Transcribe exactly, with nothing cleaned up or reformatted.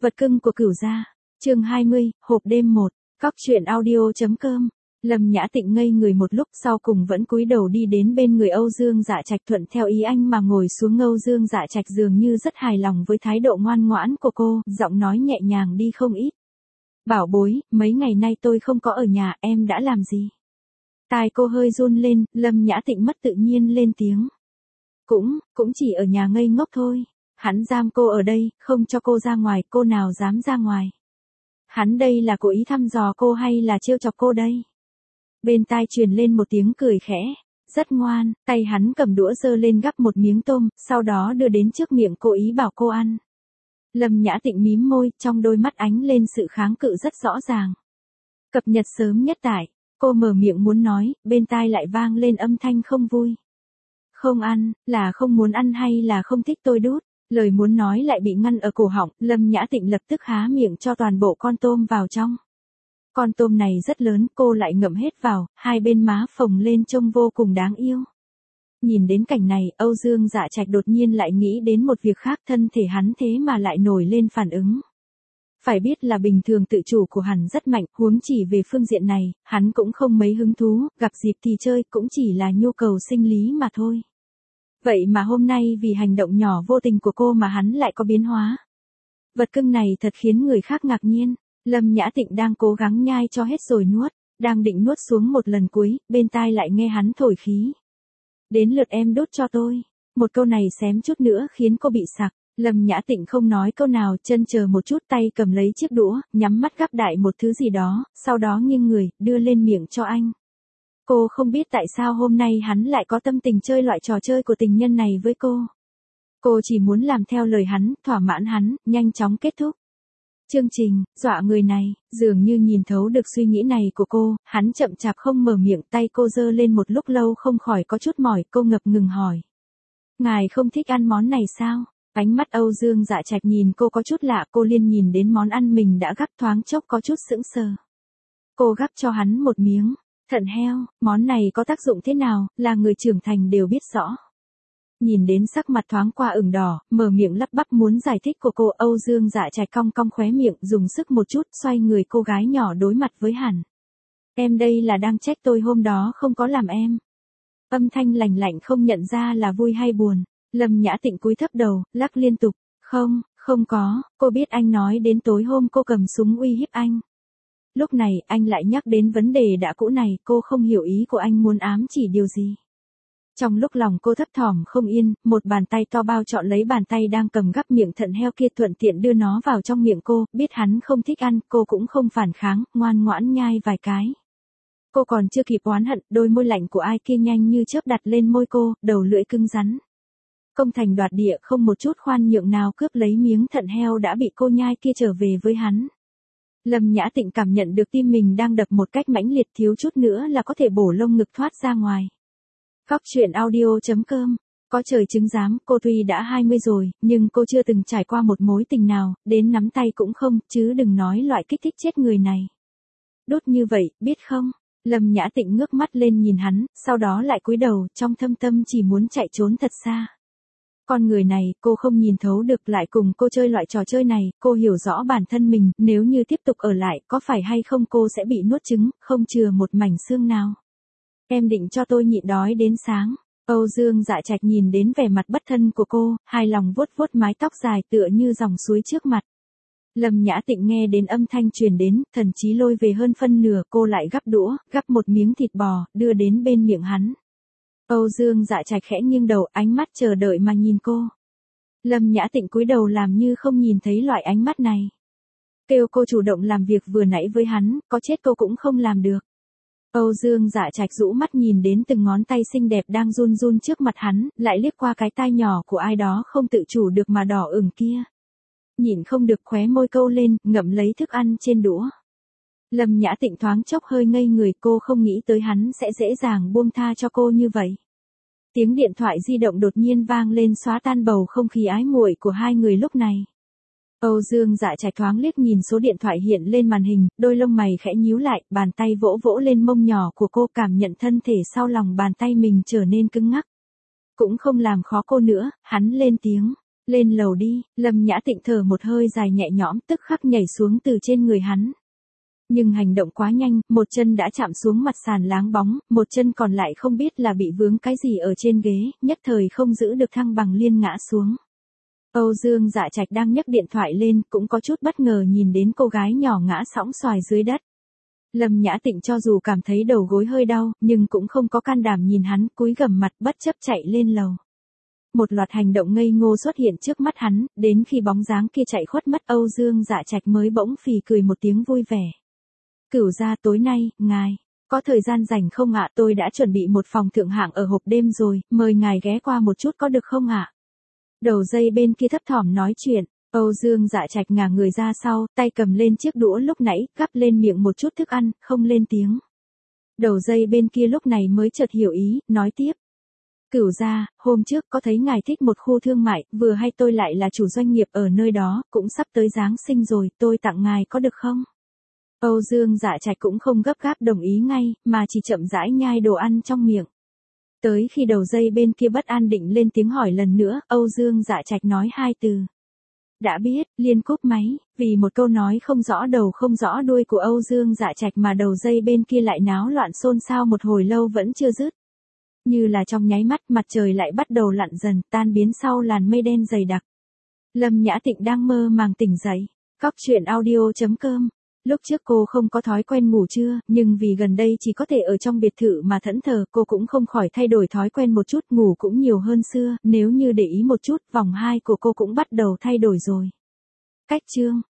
Vật cưng của Cửu gia, chương hai mươi, hộp đêm một, cóc truyện audio.com. Lâm Nhã Tịnh ngây người một lúc sau cùng vẫn cúi đầu đi đến bên người Âu Dương Dạ Trạch thuận theo ý anh mà ngồi xuống. Âu Dương Dạ Trạch dường như rất hài lòng với thái độ ngoan ngoãn của cô, giọng nói nhẹ nhàng đi không ít. Bảo bối, mấy ngày nay tôi không có ở nhà, em đã làm gì? Tai cô hơi run lên, Lâm Nhã Tịnh mất tự nhiên lên tiếng. Cũng, cũng chỉ ở nhà ngây ngốc thôi. Hắn giam cô ở đây, không cho cô ra ngoài, cô nào dám ra ngoài. Hắn đây là cố ý thăm dò cô hay là trêu chọc cô đây? Bên tai truyền lên một tiếng cười khẽ, rất ngoan, tay hắn cầm đũa giơ lên gắp một miếng tôm, sau đó đưa đến trước miệng cố ý bảo cô ăn. Lâm Nhã Tịnh mím môi, trong đôi mắt ánh lên sự kháng cự rất rõ ràng. Cập nhật sớm nhất tại, cô mở miệng muốn nói, bên tai lại vang lên âm thanh không vui. Không ăn, là không muốn ăn hay là không thích tôi đút? Lời muốn nói lại bị ngăn ở cổ họng, Lâm Nhã Tịnh lập tức há miệng cho toàn bộ con tôm vào trong. Con tôm này rất lớn, cô lại ngậm hết vào, hai bên má phồng lên trông vô cùng đáng yêu. Nhìn đến cảnh này, Âu Dương Dạ Trạch đột nhiên lại nghĩ đến một việc khác, thân thể hắn thế mà lại nổi lên phản ứng. Phải biết là bình thường tự chủ của hắn rất mạnh, huống chỉ về phương diện này, hắn cũng không mấy hứng thú, gặp dịp thì chơi cũng chỉ là nhu cầu sinh lý mà thôi. Vậy mà hôm nay vì hành động nhỏ vô tình của cô mà hắn lại có biến hóa. Vật cưng này thật khiến người khác ngạc nhiên. Lâm Nhã Tịnh đang cố gắng nhai cho hết rồi nuốt, đang định nuốt xuống một lần cuối, bên tai lại nghe hắn thổi khí. Đến lượt em đốt cho tôi. Một câu này xém chút nữa khiến cô bị sặc. Lâm Nhã Tịnh không nói câu nào, chân chờ một chút, tay cầm lấy chiếc đũa, nhắm mắt gắp đại một thứ gì đó, sau đó nghiêng người, đưa lên miệng cho anh. Cô không biết tại sao hôm nay hắn lại có tâm tình chơi loại trò chơi của tình nhân này với cô. Cô chỉ muốn làm theo lời hắn, thỏa mãn hắn, nhanh chóng kết thúc chương trình, dọa người này, dường như nhìn thấu được suy nghĩ này của cô, hắn chậm chạp không mở miệng, tay cô giơ lên một lúc lâu không khỏi có chút mỏi, cô ngập ngừng hỏi. Ngài không thích ăn món này sao? Ánh mắt Âu Dương Dạ Trạch nhìn cô có chút lạ, cô liên nhìn đến món ăn mình đã gắp thoáng chốc có chút sững sờ. Cô gắp cho hắn một miếng. Thận heo, món này có tác dụng thế nào, là người trưởng thành đều biết rõ. Nhìn đến sắc mặt thoáng qua ửng đỏ, mở miệng lắp bắp muốn giải thích của cô, Âu Dương Dạ Trạch cong cong khóe miệng, dùng sức một chút, xoay người cô gái nhỏ đối mặt với hắn. Em đây là đang trách tôi hôm đó không có làm em. Âm thanh lành lạnh không nhận ra là vui hay buồn. Lâm Nhã Tịnh cúi thấp đầu, lắc liên tục. Không, không có, cô biết anh nói đến tối hôm cô cầm súng uy hiếp anh. Lúc này, anh lại nhắc đến vấn đề đã cũ này, cô không hiểu ý của anh muốn ám chỉ điều gì. Trong lúc lòng cô thấp thỏm không yên, một bàn tay to bao trọn lấy bàn tay đang cầm gắp miệng thận heo kia, thuận tiện đưa nó vào trong miệng cô, biết hắn không thích ăn, cô cũng không phản kháng, ngoan ngoãn nhai vài cái. Cô còn chưa kịp oán hận, đôi môi lạnh của ai kia nhanh như chớp đặt lên môi cô, đầu lưỡi cứng rắn. Công thành đoạt địa, không một chút khoan nhượng nào, cướp lấy miếng thận heo đã bị cô nhai kia trở về với hắn. Lâm Nhã Tịnh cảm nhận được tim mình đang đập một cách mãnh liệt, thiếu chút nữa là có thể bổ lông ngực thoát ra ngoài. Cóc truyện audio.com. Có trời chứng giám, cô tuy đã hai mươi rồi, nhưng cô chưa từng trải qua một mối tình nào, đến nắm tay cũng không, chứ đừng nói loại kích thích chết người này. Đốt như vậy, biết không? Lâm Nhã Tịnh ngước mắt lên nhìn hắn, sau đó lại cúi đầu, trong thâm tâm chỉ muốn chạy trốn thật xa. Con người này, cô không nhìn thấu được, lại cùng cô chơi loại trò chơi này, cô hiểu rõ bản thân mình, nếu như tiếp tục ở lại, có phải hay không cô sẽ bị nuốt trứng, không chừa một mảnh xương nào. Em định cho tôi nhịn đói đến sáng. Âu Dương Dạ Trạch nhìn đến vẻ mặt bất thân của cô, hài lòng vuốt vuốt mái tóc dài tựa như dòng suối trước mặt. Lâm Nhã Tịnh nghe đến âm thanh truyền đến, thần trí lôi về hơn phân nửa, cô lại gắp đũa, gắp một miếng thịt bò, đưa đến bên miệng hắn. Âu Dương Dạ Trạch khẽ nghiêng đầu, ánh mắt chờ đợi mà nhìn cô. Lâm Nhã Tịnh cúi đầu làm như không nhìn thấy loại ánh mắt này. Kêu cô chủ động làm việc vừa nãy với hắn, có chết cô cũng không làm được. Âu Dương Dạ Trạch rũ mắt nhìn đến từng ngón tay xinh đẹp đang run run trước mặt hắn, lại liếc qua cái tai nhỏ của ai đó không tự chủ được mà đỏ ửng kia. Nhìn không được khóe môi câu lên, ngậm lấy thức ăn trên đũa. Lâm Nhã Tịnh thoáng chốc hơi ngây người, cô không nghĩ tới hắn sẽ dễ dàng buông tha cho cô như vậy. Tiếng điện thoại di động đột nhiên vang lên xóa tan bầu không khí ái muội của hai người lúc này. Âu Dương Dạ Trạch thoáng liếc nhìn số điện thoại hiện lên màn hình, đôi lông mày khẽ nhíu lại, bàn tay vỗ vỗ lên mông nhỏ của cô, cảm nhận thân thể sau lòng bàn tay mình trở nên cứng ngắc. Cũng không làm khó cô nữa, hắn lên tiếng. Lên lầu đi, Lâm Nhã Tịnh thở một hơi dài nhẹ nhõm tức khắc nhảy xuống từ trên người hắn. Nhưng hành động quá nhanh, một chân đã chạm xuống mặt sàn láng bóng, một chân còn lại không biết là bị vướng cái gì ở trên ghế, nhất thời không giữ được thăng bằng liên ngã xuống. Âu Dương Dạ Trạch đang nhấc điện thoại lên, cũng có chút bất ngờ nhìn đến cô gái nhỏ ngã sõng xoài dưới đất. Lâm Nhã Tịnh cho dù cảm thấy đầu gối hơi đau, nhưng cũng không có can đảm nhìn hắn, cúi gằm mặt bất chấp chạy lên lầu. Một loạt hành động ngây ngô xuất hiện trước mắt hắn, đến khi bóng dáng kia chạy khuất mất Âu Dương Dạ Trạch mới bỗng phì cười một tiếng vui vẻ. Cửu gia tối nay, ngài, có thời gian rảnh không ạ? Tôi đã chuẩn bị một phòng thượng hạng ở hộp đêm rồi, mời ngài ghé qua một chút có được không ạ? Đầu dây bên kia thấp thỏm nói chuyện, Âu Dương Dạ Trạch ngả người ra sau, tay cầm lên chiếc đũa lúc nãy, gắp lên miệng một chút thức ăn, không lên tiếng. Đầu dây bên kia lúc này mới chợt hiểu ý, nói tiếp. Cửu gia, hôm trước có thấy ngài thích một khu thương mại, vừa hay tôi lại là chủ doanh nghiệp ở nơi đó, cũng sắp tới Giáng sinh rồi, tôi tặng ngài có được không? Âu Dương Dạ Trạch cũng không gấp gáp đồng ý ngay, mà chỉ chậm rãi nhai đồ ăn trong miệng. Tới khi đầu dây bên kia bất an định lên tiếng hỏi lần nữa, Âu Dương Dạ Trạch nói hai từ. Đã biết, liên cúp máy, vì một câu nói không rõ đầu không rõ đuôi của Âu Dương Dạ Trạch mà đầu dây bên kia lại náo loạn xôn xao một hồi lâu vẫn chưa dứt. Như là trong nháy mắt mặt trời lại bắt đầu lặn dần, tan biến sau làn mây đen dày đặc. Lâm Nhã Tịnh đang mơ màng tỉnh dậy. Cóc truyện audio chấm com. Lúc trước cô không có thói quen ngủ trưa, nhưng vì gần đây chỉ có thể ở trong biệt thự mà thẫn thờ, cô cũng không khỏi thay đổi thói quen một chút, ngủ cũng nhiều hơn xưa, nếu như để ý một chút, vòng hai của cô cũng bắt đầu thay đổi rồi. Cách chương